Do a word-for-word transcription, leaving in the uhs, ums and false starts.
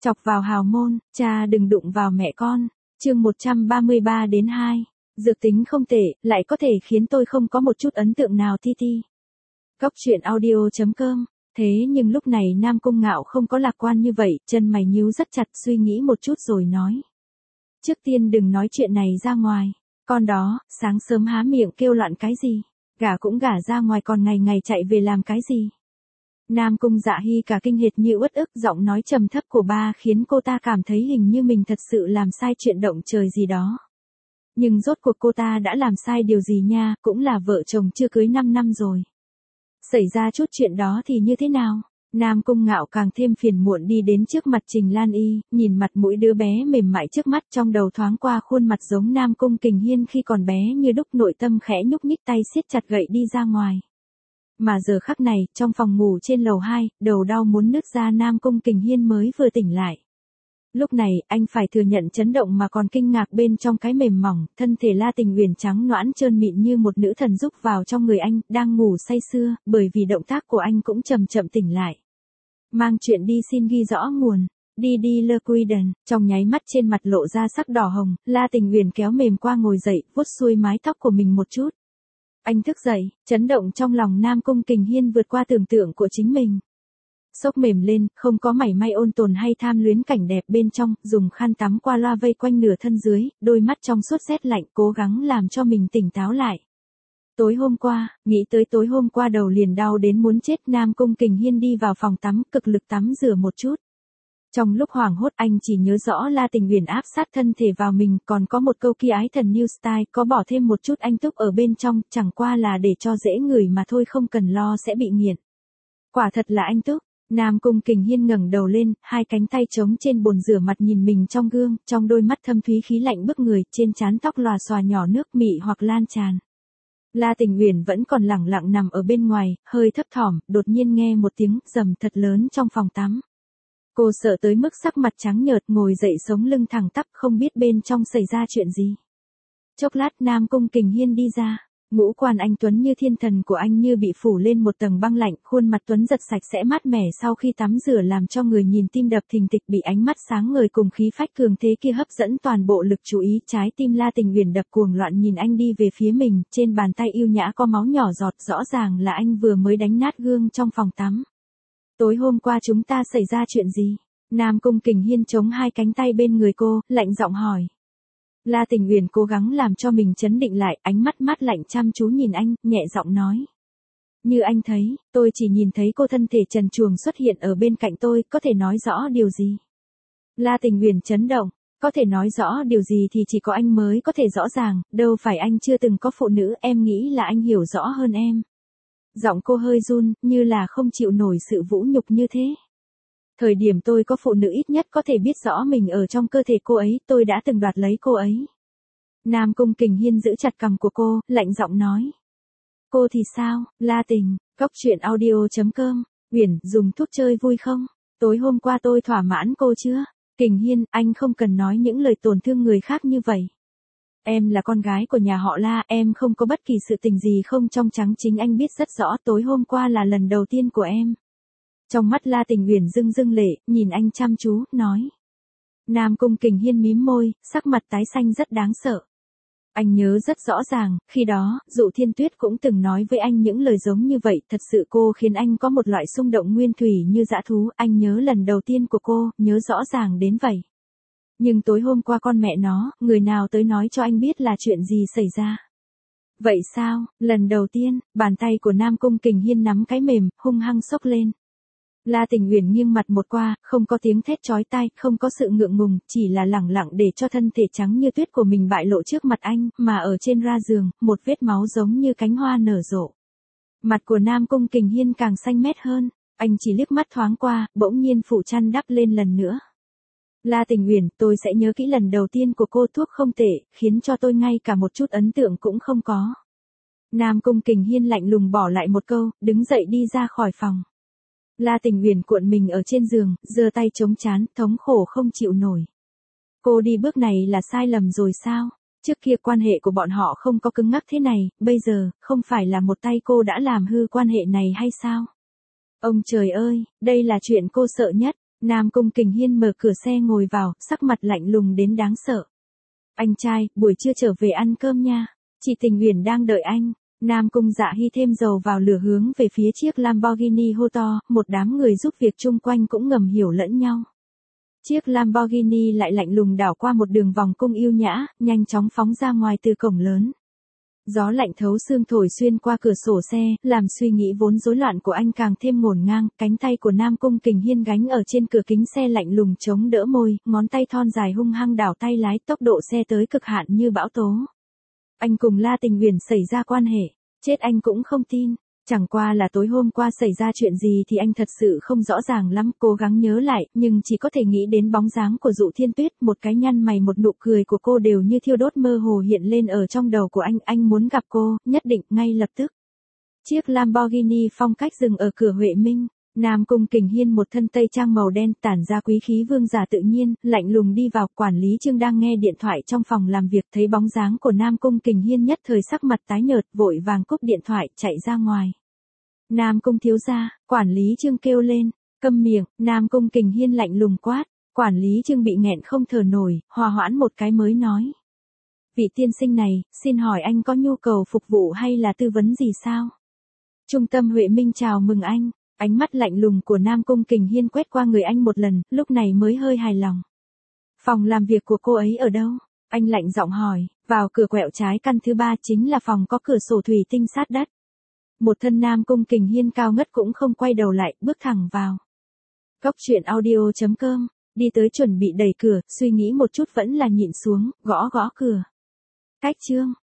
Chọc vào hào môn, cha đừng đụng vào mẹ con. Chương một trăm ba mươi ba đến hai. Dược tính không tệ, lại có thể khiến tôi không có một chút ấn tượng nào ti ti. Cóc truyện audio chấm com. Thế nhưng lúc này Nam Cung Ngạo không có lạc quan như vậy, chân mày nhíu rất chặt, suy nghĩ một chút rồi nói. Trước tiên đừng nói chuyện này ra ngoài. Con đó, sáng sớm há miệng kêu loạn cái gì? Gả cũng gả ra ngoài còn ngày ngày chạy về làm cái gì? Nam Cung Dạ Hy cả kinh hệt như uất ức, giọng nói trầm thấp của ba khiến cô ta cảm thấy hình như mình thật sự làm sai chuyện động trời gì đó. Nhưng rốt cuộc cô ta đã làm sai điều gì nha, cũng là vợ chồng chưa cưới năm năm rồi. Xảy ra chút chuyện đó thì như thế nào? Nam Cung Ngạo càng thêm phiền muộn đi đến trước mặt Trình Lan Y, nhìn mặt mũi đứa bé mềm mại trước mắt, trong đầu thoáng qua khuôn mặt giống Nam Cung Kình Hiên khi còn bé như đúc, nội tâm khẽ nhúc nhích, tay siết chặt gậy đi ra ngoài. Mà giờ khắc này, trong phòng ngủ trên lầu hai, đầu đau muốn nứt ra, Nam Cung Kình Hiên mới vừa tỉnh lại. Lúc này, anh phải thừa nhận chấn động mà còn kinh ngạc, bên trong cái mềm mỏng, thân thể La Tình Uyển trắng nõn trơn mịn như một nữ thần rúc vào trong người anh, đang ngủ say sưa, bởi vì động tác của anh cũng chậm chậm tỉnh lại. Mang chuyện đi xin ghi rõ nguồn. Đi đi Le Quiden, trong nháy mắt trên mặt lộ ra sắc đỏ hồng, La Tình Uyển kéo mềm qua ngồi dậy, vuốt xuôi mái tóc của mình một chút. Anh thức dậy, chấn động trong lòng Nam Cung Kình Hiên vượt qua tưởng tượng của chính mình. Xốc mềm lên, không có mảy may ôn tồn hay tham luyến cảnh đẹp bên trong, dùng khăn tắm qua loa vây quanh nửa thân dưới, đôi mắt trong suốt rét lạnh, cố gắng làm cho mình tỉnh táo lại. Tối hôm qua, nghĩ tới tối hôm qua đầu liền đau đến muốn chết, Nam Cung Kình Hiên đi vào phòng tắm, cực lực tắm rửa một chút. Trong lúc hoảng hốt anh chỉ nhớ rõ La Tình Uyển áp sát thân thể vào mình, còn có một câu kia ái thần new style, có bỏ thêm một chút anh túc ở bên trong, chẳng qua là để cho dễ ngửi mà thôi, không cần lo sẽ bị nghiện. Quả thật là anh túc. Nam Cung Kình Hiên ngẩng đầu lên, hai cánh tay trống trên bồn rửa mặt nhìn mình trong gương, trong đôi mắt thâm thúy khí lạnh bức người, trên trán tóc lòa xòa nhỏ nước mị hoặc lan tràn. La Tình Uyển vẫn còn lẳng lặng nằm ở bên ngoài, hơi thấp thỏm, đột nhiên nghe một tiếng rầm thật lớn trong phòng tắm. Cô sợ tới mức sắc mặt trắng nhợt, ngồi dậy sống lưng thẳng tắp, không biết bên trong xảy ra chuyện gì. Chốc lát Nam Cung Kình Hiên đi ra, ngũ quan anh tuấn như thiên thần của anh như bị phủ lên một tầng băng lạnh, khuôn mặt tuấn giật sạch sẽ mát mẻ sau khi tắm rửa làm cho người nhìn tim đập thình thịch, bị ánh mắt sáng ngời cùng khí phách cường thế kia hấp dẫn toàn bộ lực chú ý, trái tim La Tình Uyển đập cuồng loạn nhìn anh đi về phía mình, trên bàn tay yêu nhã có máu nhỏ giọt, rõ ràng là anh vừa mới đánh nát gương trong phòng tắm. Tối hôm qua chúng ta xảy ra chuyện gì? Nam Cung Kình Hiên chống hai cánh tay bên người cô, lạnh giọng hỏi. La Tình Uyển cố gắng làm cho mình trấn định lại, ánh mắt mát lạnh chăm chú nhìn anh, nhẹ giọng nói. Như anh thấy, tôi chỉ nhìn thấy cô thân thể trần truồng xuất hiện ở bên cạnh tôi, có thể nói rõ điều gì? La Tình Uyển chấn động, có thể nói rõ điều gì thì chỉ có anh mới có thể rõ ràng, đâu phải anh chưa từng có phụ nữ, em nghĩ là anh hiểu rõ hơn em. Giọng cô hơi run, như là không chịu nổi sự vũ nhục như thế. Thời điểm tôi có phụ nữ ít nhất có thể biết rõ mình ở trong cơ thể cô ấy, tôi đã từng đoạt lấy cô ấy. Nam Cung Kình Hiên giữ chặt cằm của cô, lạnh giọng nói. Cô thì sao, La Tình, cóc truyện audio chấm com, Uyển, dùng thuốc chơi vui không? Tối hôm qua tôi thỏa mãn cô chưa? Kình Hiên, anh không cần nói những lời tổn thương người khác như vậy. Em là con gái của nhà họ La, em không có bất kỳ sự tình gì không trong trắng, chính anh biết rất rõ, tối hôm qua là lần đầu tiên của em. Trong mắt La Tình Uyển rưng rưng lệ, nhìn anh chăm chú, nói. Nam Cung Kình Hiên mím môi, sắc mặt tái xanh rất đáng sợ. Anh nhớ rất rõ ràng, khi đó, Dụ Thiên Tuyết cũng từng nói với anh những lời giống như vậy, thật sự cô khiến anh có một loại xung động nguyên thủy như dã thú, anh nhớ lần đầu tiên của cô, nhớ rõ ràng đến vậy. Nhưng tối hôm qua con mẹ nó, người nào tới nói cho anh biết là chuyện gì xảy ra? Vậy sao, lần đầu tiên, bàn tay của Nam Cung Kình Hiên nắm cái mềm, hung hăng xốc lên. La Tình Uyển nghiêng mặt một qua, không có tiếng thét chói tai, không có sự ngượng ngùng, chỉ là lẳng lặng để cho thân thể trắng như tuyết của mình bại lộ trước mặt anh, mà ở trên ra giường, một vết máu giống như cánh hoa nở rộ. Mặt của Nam Cung Kình Hiên càng xanh mét hơn, anh chỉ liếc mắt thoáng qua, bỗng nhiên phủ chăn đắp lên lần nữa. La Tình Uyển, tôi sẽ nhớ kỹ lần đầu tiên của cô, thuốc không tệ, khiến cho tôi ngay cả một chút ấn tượng cũng không có. Nam Cung Kình Hiên lạnh lùng bỏ lại một câu, đứng dậy đi ra khỏi phòng. La Tình Uyển cuộn mình ở trên giường, giơ tay chống trán, thống khổ không chịu nổi. Cô đi bước này là sai lầm rồi sao? Trước kia quan hệ của bọn họ không có cứng ngắc thế này, bây giờ, không phải là một tay cô đã làm hư quan hệ này hay sao? Ông trời ơi, đây là chuyện cô sợ nhất. Nam Cung Kình Hiên mở cửa xe ngồi vào, sắc mặt lạnh lùng đến đáng sợ. Anh trai, buổi trưa trở về ăn cơm nha. Chị Tình Uyển đang đợi anh. Nam Cung Dạ Hy thêm dầu vào lửa hướng về phía chiếc Lamborghini hô to, một đám người giúp việc chung quanh cũng ngầm hiểu lẫn nhau. Chiếc Lamborghini lại lạnh lùng đảo qua một đường vòng cung yêu nhã, nhanh chóng phóng ra ngoài từ cổng lớn. Gió lạnh thấu xương thổi xuyên qua cửa sổ xe, làm suy nghĩ vốn rối loạn của anh càng thêm ngổn ngang, cánh tay của Nam Cung Kình Hiên gánh ở trên cửa kính xe lạnh lùng chống đỡ môi, ngón tay thon dài hung hăng đảo tay lái, tốc độ xe tới cực hạn như bão tố. Anh cùng La Tình Uyển xảy ra quan hệ, chết anh cũng không tin. Chẳng qua là tối hôm qua xảy ra chuyện gì thì anh thật sự không rõ ràng lắm, cố gắng nhớ lại, nhưng chỉ có thể nghĩ đến bóng dáng của Dụ Thiên Tuyết, một cái nhăn mày một nụ cười của cô đều như thiêu đốt mơ hồ hiện lên ở trong đầu của anh, anh muốn gặp cô, nhất định, ngay lập tức. Chiếc Lamborghini phong cách dừng ở cửa Huệ Minh, Nam Cung Kình Hiên một thân tây trang màu đen tản ra quý khí vương giả tự nhiên, lạnh lùng đi vào, quản lý Trương đang nghe điện thoại trong phòng làm việc thấy bóng dáng của Nam Cung Kình Hiên nhất thời sắc mặt tái nhợt, vội vàng cúp điện thoại, chạy ra ngoài. Nam Cung thiếu gia, quản lý Trương kêu lên, câm miệng, Nam Cung Kình Hiên lạnh lùng quát, quản lý Trương bị nghẹn không thở nổi, hòa hoãn một cái mới nói. Vị tiên sinh này, xin hỏi anh có nhu cầu phục vụ hay là tư vấn gì sao? Trung tâm Huệ Minh chào mừng anh. Ánh mắt lạnh lùng của Nam Cung Kình Hiên quét qua người anh một lần, lúc này mới hơi hài lòng. Phòng làm việc của cô ấy ở đâu? Anh lạnh giọng hỏi, vào cửa quẹo trái căn thứ ba chính là phòng có cửa sổ thủy tinh sát đất. Một thân Nam Cung Kình Hiên cao ngất cũng không quay đầu lại, bước thẳng vào. Góc truyện audio chấm com, đi tới chuẩn bị đẩy cửa, suy nghĩ một chút vẫn là nhịn xuống, gõ gõ cửa. Cách Trương,